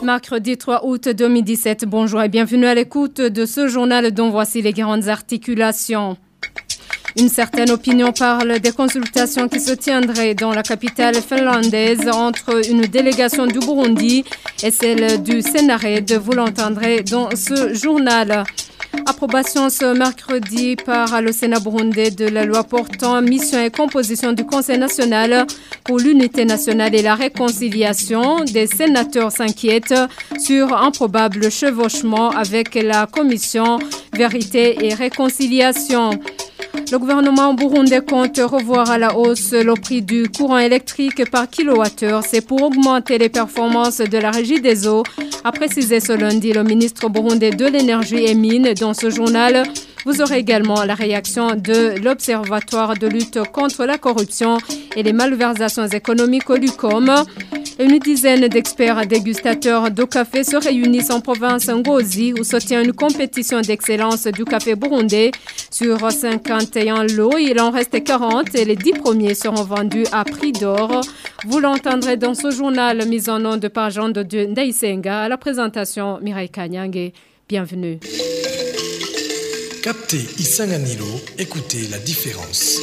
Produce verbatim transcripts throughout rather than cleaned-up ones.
Mercredi trois août deux mille dix-sept, bonjour et bienvenue à l'écoute de ce journal dont voici les grandes articulations. Une certaine opinion parle des consultations qui se tiendraient dans la capitale finlandaise entre une délégation du Burundi et celle du Sénarède. Vous l'entendrez dans ce journal. Approbation ce mercredi par le Sénat burundais de la loi portant mission et composition du Conseil national pour l'unité nationale et la réconciliation. Des sénateurs s'inquiètent sur un probable chevauchement avec la commission Vérité et Réconciliation. Le gouvernement burundais compte revoir à la hausse le prix du courant électrique par kilowattheure. C'est pour augmenter les performances de la Régie des eaux, a précisé ce lundi le ministre burundais de l'énergie et mines. Dans ce journal, vous aurez également la réaction de l'Observatoire de lutte contre la corruption et les malversations économiques au Lucom. Une dizaine d'experts dégustateurs de café se réunissent en province Ngozi où se tient une compétition d'excellence du café burundais. Sur cinquante et un lots, il en reste quarante et les dix premiers seront vendus à prix d'or. Vous l'entendrez dans ce journal mis en nom de par Jean de Dieu Ndaisenga. À la présentation, Mireille Kanyange. Bienvenue. Captez Isanganilo, écoutez la différence.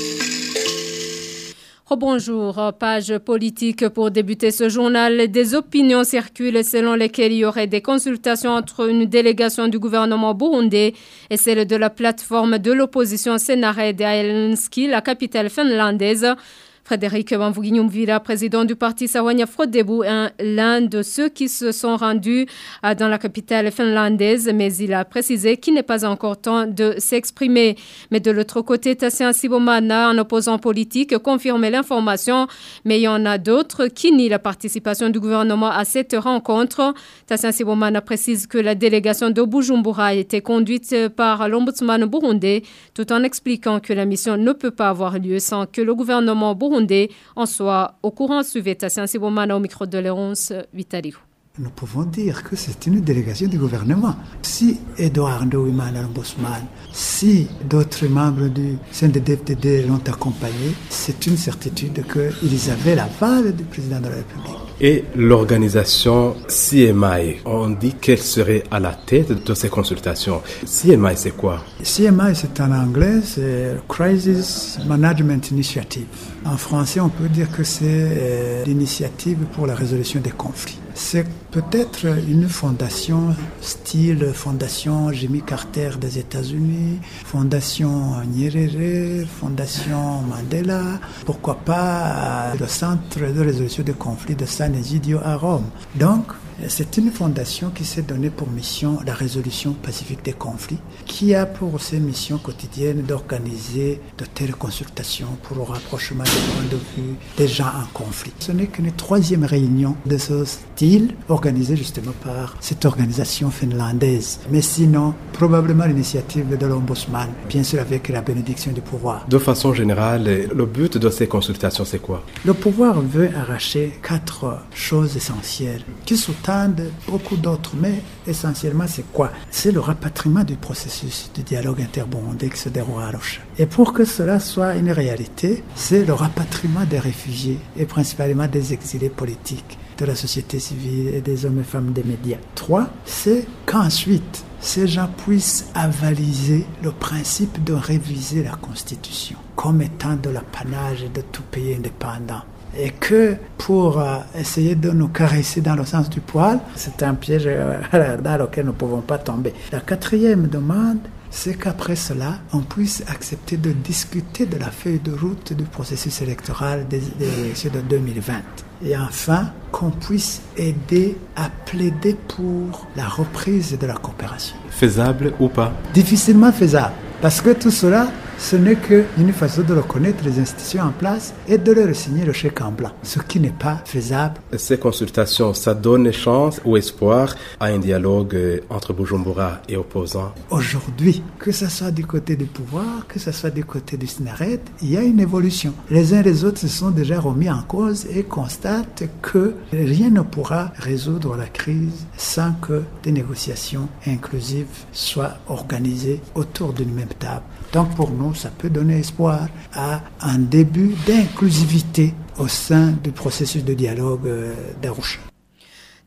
Oh bonjour, page politique pour débuter ce journal. Des opinions circulent selon lesquelles il y aurait des consultations entre une délégation du gouvernement burundais et celle de la plateforme de l'opposition Sénarède à Helsinki, la capitale finlandaise. Frédéric Bamvuginyumvila, président du parti Sawanya Frodebu, est l'un de ceux qui se sont rendus dans la capitale finlandaise, mais il a précisé qu'il n'est pas encore temps de s'exprimer. Mais de l'autre côté, Tassian Sibomana, un opposant politique, confirmait l'information, mais il y en a d'autres qui nient la participation du gouvernement à cette rencontre. Tassian Sibomana précise que la délégation de Bujumbura a été conduite par l'ombudsman burundais, tout en expliquant que la mission ne peut pas avoir lieu sans que le gouvernement burundais en soit au courant. Suivez Tassian Sibomana au micro de Léonce Vitaliou. Nous pouvons dire que c'est une délégation du gouvernement. Si Eduardo Wimana, l'ombudsman, si d'autres membres du C N D D F D D l'ont accompagné, c'est une certitude qu'ils avaient l'aval du président de la République. Et l'organisation C M I, on dit qu'elle serait à la tête de ces consultations. C M I, c'est quoi? C M I, c'est en anglais, c'est Crisis Management Initiative. En français, on peut dire que c'est euh, l'initiative pour la résolution des conflits. C'est peut-être une fondation style fondation Jimmy Carter des États-Unis, fondation Nyerere, fondation Mandela, pourquoi pas le centre de résolution des conflits de San Egidio à Rome. Donc, c'est une fondation qui s'est donnée pour mission la résolution pacifique des conflits, qui a pour ses missions quotidiennes d'organiser de telles consultations pour le rapprochement des points de vue des gens en conflit. Ce n'est qu'une troisième réunion de ce style organisée justement par cette organisation finlandaise. Mais sinon, probablement l'initiative de l'ombudsman, bien sûr avec la bénédiction du pouvoir. De façon générale, le but de ces consultations, c'est quoi? Le pouvoir veut arracher quatre choses essentielles qui sont beaucoup d'autres, mais essentiellement c'est quoi? C'est le rapatriement du processus de dialogue interburundais qui se déroule à Arusha. Et pour que cela soit une réalité, c'est le rapatriement des réfugiés et principalement des exilés politiques, de la société civile et des hommes et femmes des médias. Trois, c'est qu'ensuite ces gens puissent avaliser le principe de réviser la Constitution comme étant de l'apanage de tout pays indépendant. Et que pour euh, essayer de nous caresser dans le sens du poil, c'est un piège euh, dans lequel nous ne pouvons pas tomber. La quatrième demande, c'est qu'après cela, on puisse accepter de discuter de la feuille de route du processus électoral des, des élections de deux mille vingt. Et enfin, qu'on puisse aider à plaider pour la reprise de la coopération. Faisable ou pas? Difficilement faisable. Parce que tout cela, ce n'est qu'une façon de reconnaître les institutions en place et de leur signer le chèque en blanc, ce qui n'est pas faisable. Ces consultations, ça donne chance ou espoir à un dialogue entre Bujumbura et opposants? Aujourd'hui, que ce soit du côté du pouvoir, que ce soit du côté du Sénarède, il y a une évolution. Les uns et les autres se sont déjà remis en cause et constatent que rien ne pourra résoudre la crise sans que des négociations inclusives soient organisées autour d'une même table. Donc pour nous, ça peut donner espoir à un début d'inclusivité au sein du processus de dialogue d'Arusha.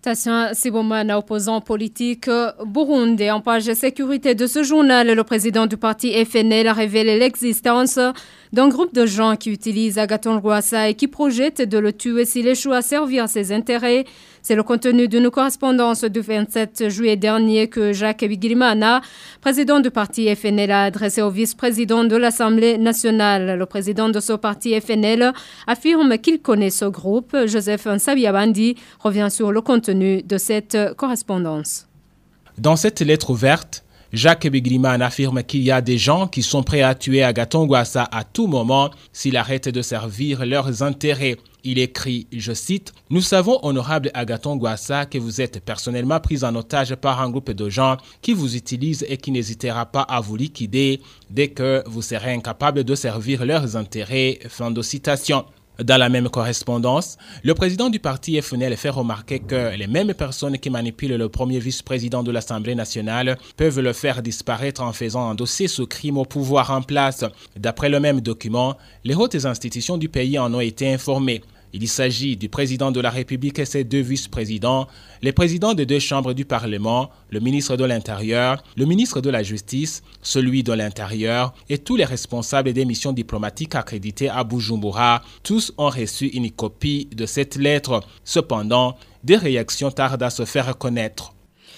Tassin Sibomana, opposant politique burundais. En page sécurité de ce journal, le président du parti F N L a révélé l'existence d'un groupe de gens qui utilisent Agathon Rwasa et qui projettent de le tuer s'il échoue à servir ses intérêts. C'est le contenu d'une correspondance du vingt-sept juillet dernier que Jacques Bigirimana, président du parti F N L, a adressé au vice-président de l'Assemblée nationale. Le président de ce parti F N L affirme qu'il connaît ce groupe. Joseph Nsabiabandi revient sur le contenu de cette correspondance. Dans cette lettre ouverte, Jacques Bigirimana affirme qu'il y a des gens qui sont prêts à tuer Agathon Rwasa à tout moment s'il arrête de servir leurs intérêts. Il écrit, je cite, « Nous savons, honorable Agathon Rwasa, que vous êtes personnellement pris en otage par un groupe de gens qui vous utilisent et qui n'hésitera pas à vous liquider dès que vous serez incapable de servir leurs intérêts. » Fin de citation. Dans la même correspondance, le président du parti F N L fait remarquer que les mêmes personnes qui manipulent le premier vice-président de l'Assemblée nationale peuvent le faire disparaître en faisant endosser ce crime au pouvoir en place. D'après le même document, les hautes institutions du pays en ont été informées. Il s'agit du président de la République et ses deux vice-présidents, les présidents des deux chambres du Parlement, le ministre de l'Intérieur, le ministre de la Justice, celui de l'Intérieur et tous les responsables des missions diplomatiques accréditées à Bujumbura. Tous ont reçu une copie de cette lettre. Cependant, des réactions tardent à se faire connaître.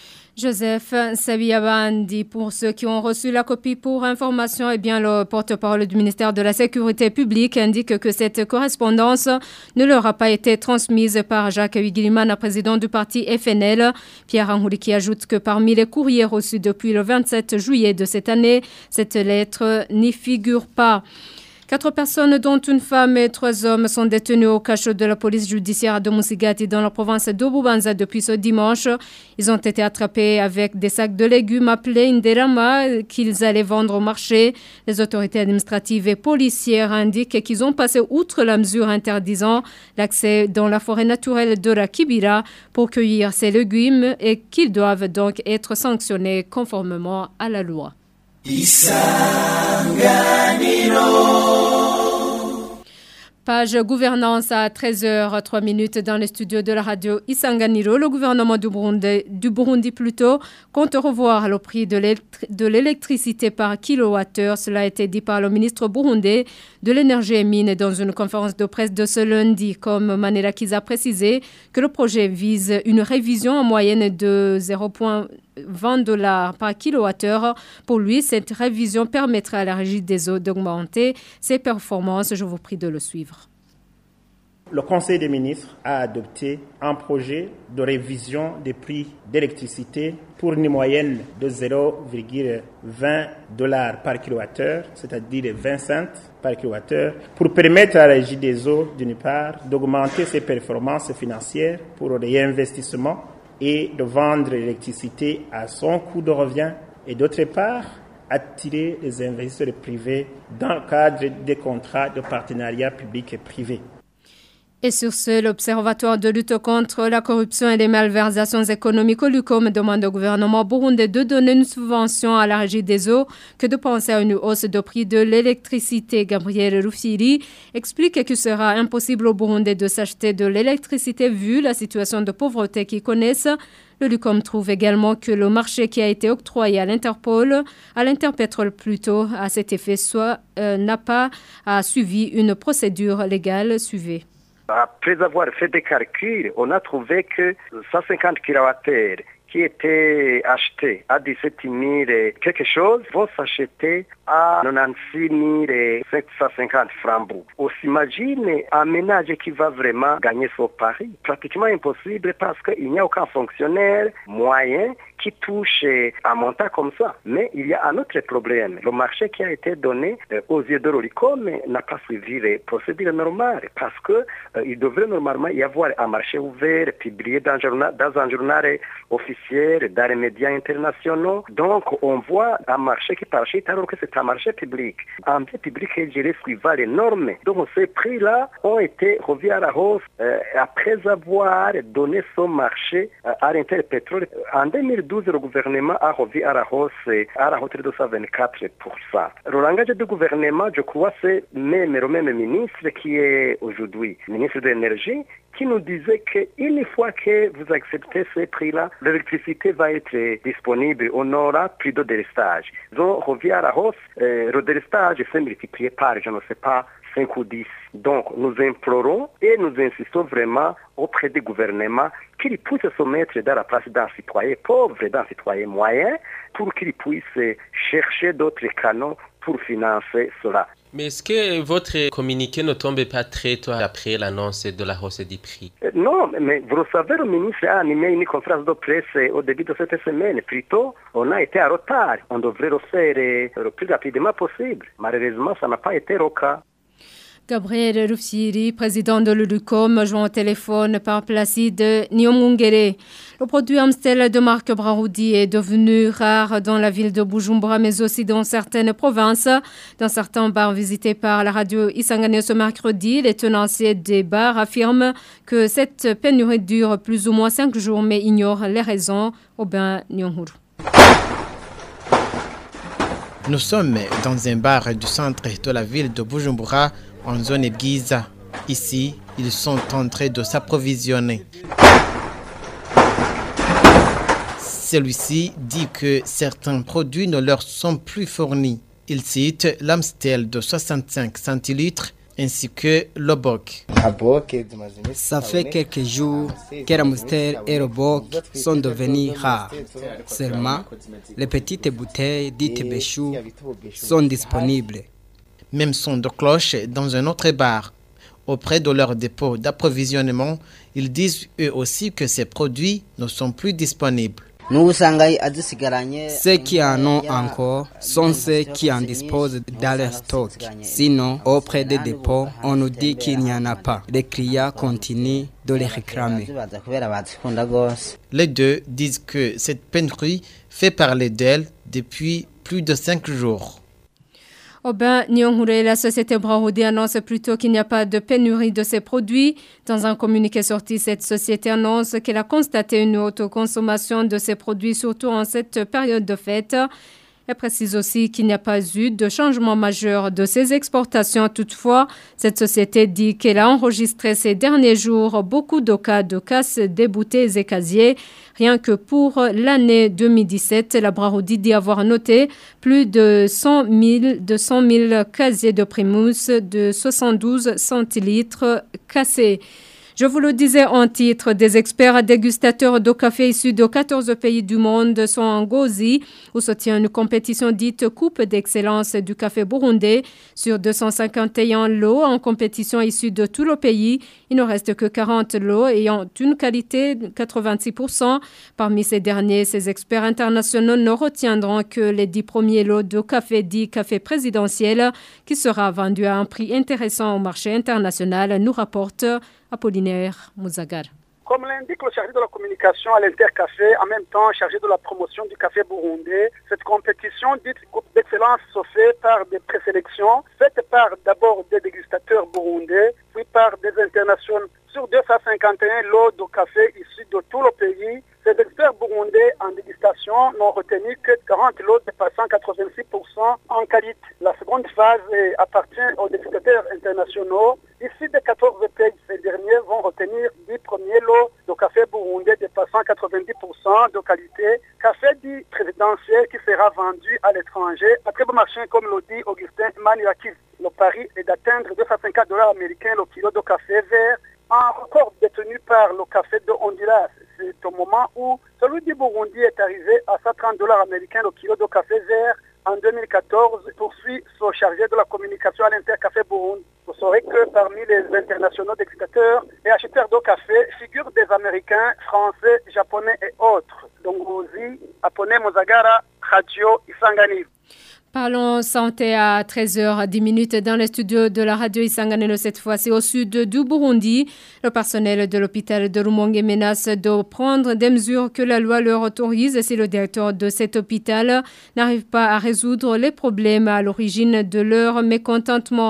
Joseph Sabiabandi, pour ceux qui ont reçu la copie pour information, eh bien, le porte-parole du ministère de la Sécurité publique indique que cette correspondance ne leur a pas été transmise par Jacques Bigirimana, président du parti F N L. Pierre Angouli ajoute que parmi les courriers reçus depuis le vingt-sept juillet de cette année, cette lettre n'y figure pas. Quatre personnes, dont une femme et trois hommes, sont détenus au cachot de la police judiciaire de Musigati dans la province de Bubanza depuis ce dimanche. Ils ont été attrapés avec des sacs de légumes appelés Inderama qu'ils allaient vendre au marché. Les autorités administratives et policières indiquent qu'ils ont passé outre la mesure interdisant l'accès dans la forêt naturelle de la Kibira pour cueillir ces légumes et qu'ils doivent donc être sanctionnés conformément à la loi. Page gouvernance à treize heures trois dans les studios de la radio Isanganiro. Le gouvernement du Burundi, du Burundi plutôt, compte revoir le prix de l'électricité par kilowattheure. Cela a été dit par le ministre burundais de l'énergie et mines dans une conférence de presse de ce lundi. Comme Manela Kiza a précisé que le projet vise une révision en moyenne de zéro virgule vingt dollars par kilowattheure. Pour lui, cette révision permettra à la Régie des eaux d'augmenter ses performances. Je vous prie de le suivre. Le Conseil des ministres a adopté un projet de révision des prix d'électricité pour une moyenne de zéro virgule vingt dollars par kilowattheure, c'est-à-dire vingt cents par kilowattheure, pour permettre à la Régie des eaux, d'une part, d'augmenter ses performances financières pour le réinvestissement et de vendre l'électricité à son coût de revient, et d'autre part, attirer les investisseurs privés dans le cadre des contrats de partenariat public et privé. Et sur ce, l'Observatoire de lutte contre la corruption et les malversations économiques, l'U C O M, demande au gouvernement burundais de donner une subvention à la Régie des eaux que de penser à une hausse de prix de l'électricité. Gabriel Rufiri explique qu'il sera impossible aux Burundais de s'acheter de l'électricité vu la situation de pauvreté qu'ils connaissent. Le L U C O M trouve également que le marché qui a été octroyé à l'Interpol, à l'Interpétrole plutôt, à cet effet, soit euh, n'a pas a suivi une procédure légale suivie. Après avoir fait des calculs, on a trouvé que cent cinquante kilowattheures qui étaient achetés à dix-sept mille quelque chose vont s'acheter à quatre-vingt-seize mille cinq cent cinquante francs. On s'imagine un ménage qui va vraiment gagner son pari. Pratiquement impossible parce qu'il n'y a aucun fonctionnaire moyen qui touche un montant comme ça. Mais il y a un autre problème. Le marché qui a été donné euh, aux yeux de l'O L U C O M n'a pas suivi les procédures normales parce que euh, il devrait normalement y avoir un marché ouvert, publié dans un journal, dans un journal officiel, dans les médias internationaux. Donc on voit un marché qui parachute alors que c'est un marché public. Un bien public est géré suivant les normes. Donc ces prix-là ont été revus à la hausse euh, après avoir donné son marché euh, à l'Interpétrole. En deux mille douze, le gouvernement a revu à la hausse à la hauteur de cent vingt-quatre pour cent. Le langage du gouvernement, je crois, c'est même le même ministre qui est aujourd'hui ministre de l'énergie, qui nous disait qu'une fois que vous acceptez ces prix-là, l'électricité va être disponible, on aura plus de délestage. Donc, on revient à la hausse, euh, le délestage s'est multiplié par, je ne sais pas, cinq ou dix. Donc, nous implorons et nous insistons vraiment auprès du gouvernement qu'il puisse se mettre dans la place d'un citoyen pauvre et d'un citoyen moyen pour qu'il puisse chercher d'autres canaux pour financer cela. Mais est-ce que votre communiqué ne tombe pas très tôt après l'annonce de la hausse des prix? Non, mais vous le savez, le ministre a animé une conférence de presse au début de cette semaine. Plutôt, on a été en retard. On devrait le faire le plus rapidement possible. Malheureusement, ça n'a pas été le cas. Gabriel Rufsiri, président de l'U D U C O M, joint au téléphone par Placide Niomungere. Le produit Amstel de marque Brahoudi est devenu rare dans la ville de Bujumbura, mais aussi dans certaines provinces. Dans certains bars visités par la radio Isangane ce mercredi, les tenanciers des bars affirment que cette pénurie dure plus ou moins cinq jours, mais ignorent les raisons. Aubin Nyonghuru. Nous sommes dans un bar du centre de la ville de Bujumbura, en zone Giza. Ici, ils sont en train de s'approvisionner. Celui-ci dit que certains produits ne leur sont plus fournis. Il cite l'Amstel de soixante-cinq centilitres ainsi que le Bock. Ça fait quelques jours que l'Amstel et le Bock sont devenus rares. Seulement, les petites bouteilles dites Béchou sont disponibles. Même son de cloche dans un autre bar. Auprès de leur dépôt d'approvisionnement, ils disent eux aussi que ces produits ne sont plus disponibles. Ceux qui en ont encore sont ceux qui en disposent dans leur stock. Sinon, auprès des dépôts, on nous dit qu'il n'y en a pas. Les clients continuent de les réclamer. Les deux disent que cette pénurie fait parler d'elle depuis plus de cinq jours. Aubin Nyonghuru, la société Brahoudi annonce plutôt qu'il n'y a pas de pénurie de ces produits. Dans un communiqué sorti, cette société annonce qu'elle a constaté une haute consommation de ces produits, surtout en cette période de fête. Elle précise aussi qu'il n'y a pas eu de changement majeur de ses exportations. Toutefois, cette société dit qu'elle a enregistré ces derniers jours beaucoup de cas de casse des bouteilles et casiers. Rien que pour l'année deux mille dix-sept, la Brahoudi dit avoir noté plus de cent mille casiers de Primus de soixante-douze centilitres cassés. Je vous le disais en titre, des experts dégustateurs de café issus de quatorze pays du monde sont en Gozi, où se tient une compétition dite Coupe d'excellence du café burundais. Sur deux cent cinquante et un lots en compétition issus de tout le pays, il ne reste que quarante lots ayant une qualité de quatre-vingt-six pour cent. Parmi ces derniers, ces experts internationaux ne retiendront que les dix premiers lots de café dit café présidentiel, qui sera vendu à un prix intéressant au marché international, nous rapporte Apollinaire Mouzagar. Comme l'indique le chargé de la communication à l'Intercafé, en même temps chargé de la promotion du café burundais, cette compétition dite Coupe d'excellence se fait par des présélections, faites par d'abord des dégustateurs burundais, puis par des internationaux. Sur deux cent cinquante et un lots de café issus de tout le pays, ces experts burundais en dégustation n'ont retenu que quarante lots dépassant quatre-vingt-six pour cent en qualité. La seconde phase appartient aux dégustateurs internationaux. Ici des quatorze pays, ces derniers vont retenir dix premiers lots de café burundais dépassant quatre-vingt-dix pour cent de qualité. Café dit présidentiel qui sera vendu à l'étranger à très bon marché, comme le dit Augustin Maniakis. Le pari est d'atteindre deux cent cinquante dollars américains le kilo de café vert, un record détenu par le café de Honduras. C'est au moment où celui du Burundi est arrivé à cent trente dollars américains le kilo de café vert en deux mille quatorze, poursuit son chargé de la communication à l'Intercafé Burundi. Vous saurez que parmi les internationaux d'exportateurs et acheteurs de café figurent des Américains, Français, Japonais et autres. Donc, Gozi, Apone Mozagara, Radio Isangani. Parlons santé à treize heures dix dans les studios de la radio Isangane, cette fois-ci au sud du Burundi. Le personnel de l'hôpital de Rumonge menace de prendre des mesures que la loi leur autorise si le directeur de cet hôpital n'arrive pas à résoudre les problèmes à l'origine de leur mécontentement.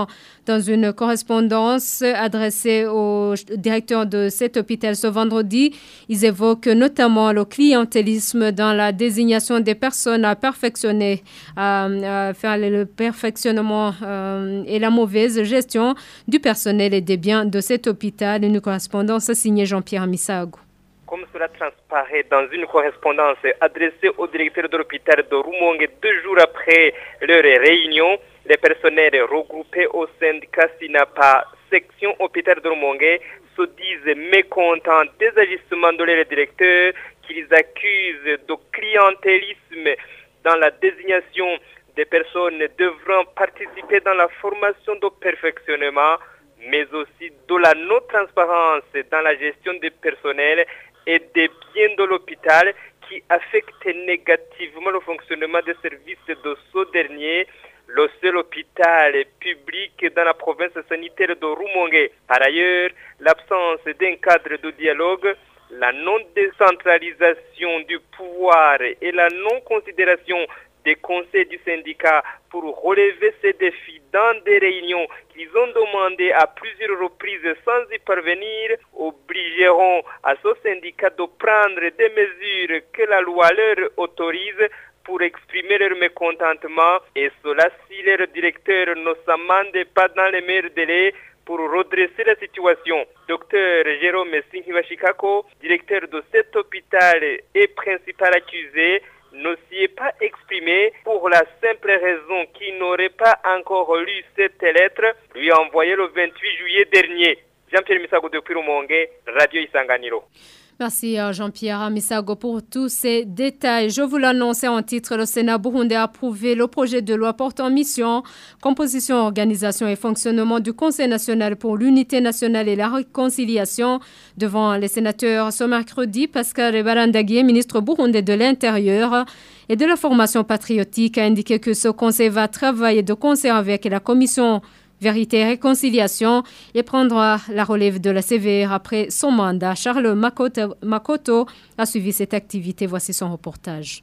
Dans une correspondance adressée au directeur de cet hôpital ce vendredi, ils évoquent notamment le clientélisme dans la désignation des personnes à perfectionner, à, à faire le perfectionnement euh, et la mauvaise gestion du personnel et des biens de cet hôpital. Une correspondance signée Jean-Pierre Misago. Comme cela transparaît dans une correspondance adressée au directeur de l'hôpital de Rumongue deux jours après leur réunion, les personnels regroupés au syndicat SINAPA, section hôpital de Rumongue, se disent mécontents des agissements de leur directeur qu'ils accusent de clientélisme dans la désignation des personnes devront participer dans la formation de perfectionnement, mais aussi de la non-transparence dans la gestion des personnels et des biens de l'hôpital qui affectent négativement le fonctionnement des services de ce dernier, le seul hôpital public dans la province sanitaire de Rumongue. Par ailleurs, l'absence d'un cadre de dialogue, la non-décentralisation du pouvoir et la non-considération des conseils du syndicat pour relever ces défis dans des réunions qu'ils ont demandé à plusieurs reprises sans y parvenir, obligeront à ce syndicat de prendre des mesures que la loi leur autorise pour exprimer leur mécontentement, et cela si leur directeur ne s'amende pas dans les meilleurs délais pour redresser la situation. Docteur Jérôme Sinhibashikako, directeur de cet hôpital et principal accusé, ne s'y est pas exprimé pour la simple raison qu'il n'aurait pas encore lu cette lettre lui envoyée le vingt-huit juillet dernier. Jean-Pierre Misago depuis Rumongue, Radio Isanganiro. Merci Jean-Pierre Misago pour tous ces détails. Je vous l'annonçais en titre, le Sénat burundais a approuvé le projet de loi portant mission, composition, organisation et fonctionnement du Conseil national pour l'unité nationale et la réconciliation. Devant les sénateurs ce mercredi, Pascal Barandagié, ministre burundais de l'Intérieur et de la formation patriotique, a indiqué que ce conseil va travailler de concert avec la commission Vérité et Réconciliation et prendra la relève de la C V R après son mandat. Charles Makoto, Makoto a suivi cette activité. Voici son reportage.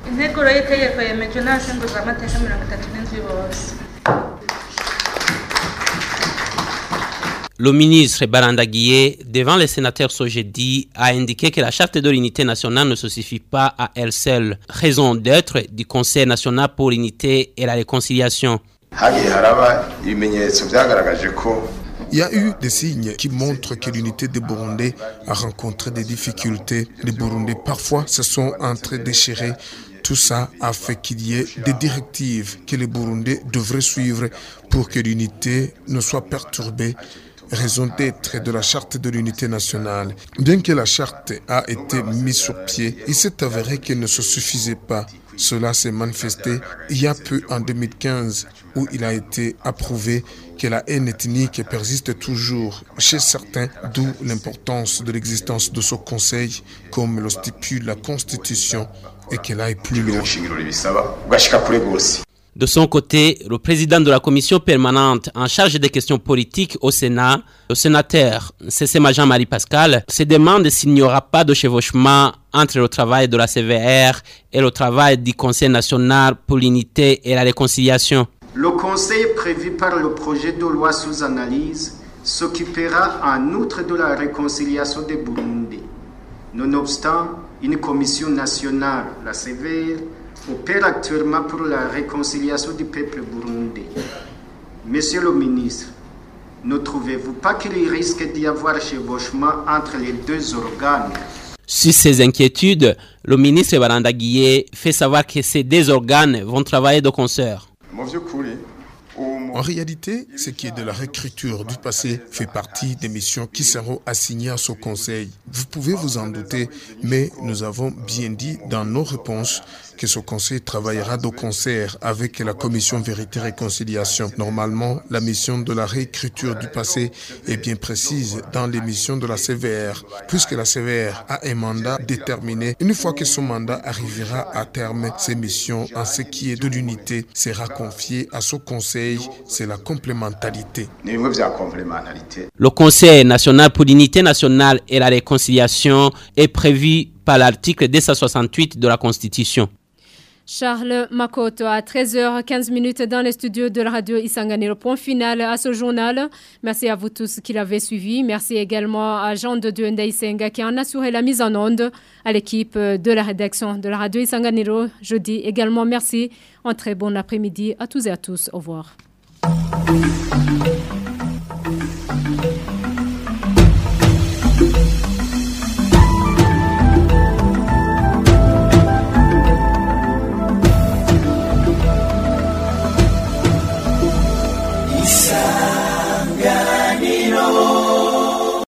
Le ministre Barandagié, devant les sénateurs ce jeudi, a indiqué que la charte de l'unité nationale ne se suffit pas à elle seule. Raison d'être du Conseil national pour l'unité et la réconciliation. Il y a eu des signes qui montrent que l'unité des Burundais a rencontré des difficultés. Les Burundais parfois se sont entre-déchirés. Tout ça a fait qu'il y ait des directives que les Burundais devraient suivre pour que l'unité ne soit perturbée. Raison d'être de la charte de l'unité nationale. Bien que la charte a été mise sur pied, il s'est avéré qu'elle ne se suffisait pas. Cela s'est manifesté il y a peu en deux mille quinze où il a été approuvé que la haine ethnique persiste toujours chez certains, d'où l'importance de l'existence de ce conseil comme le stipule la Constitution et qu'elle aille plus loin. De son côté, le président de la commission permanente en charge des questions politiques au Sénat, le sénateur C C Jean-Marie Pascal, se demande s'il n'y aura pas de chevauchement entre le travail de la C V R et le travail du Conseil national pour l'unité et la réconciliation. Le Conseil prévu par le projet de loi sous analyse s'occupera en outre de la réconciliation des Burundais. Nonobstant, une commission nationale, la C V R, opère actuellement pour la réconciliation du peuple burundais. Monsieur le ministre, ne trouvez-vous pas qu'il risque d'y avoir chevauchement entre les deux organes? Sur ces inquiétudes, le ministre Barandagié fait savoir que ces deux organes vont travailler de concert. En réalité, ce qui est de la réécriture du passé fait partie des missions qui seront assignées à ce conseil. Vous pouvez vous en douter, mais nous avons bien dit dans nos réponses que ce conseil travaillera de concert avec la commission Vérité et Réconciliation. Normalement, la mission de la réécriture du passé est bien précise dans les missions de la C V R, puisque la C V R a un mandat déterminé. Une fois que son mandat arrivera à terme, ses missions en ce qui est de l'unité sera confiée à ce conseil. C'est la complémentarité. Le Conseil national pour l'unité nationale et la réconciliation est prévu par l'article deux cent soixante-huit de la Constitution. Charles Makoto à treize heures quinze dans les studios de la radio Isanganiro. Point final à ce journal. Merci à vous tous qui l'avez suivi. Merci également à Jean de Dieu Ndaisenga qui en a assuré la mise en onde, à l'équipe de la rédaction de la radio Isanganiro. Je dis également merci. Un très bon après-midi à tous et à tous. Au revoir.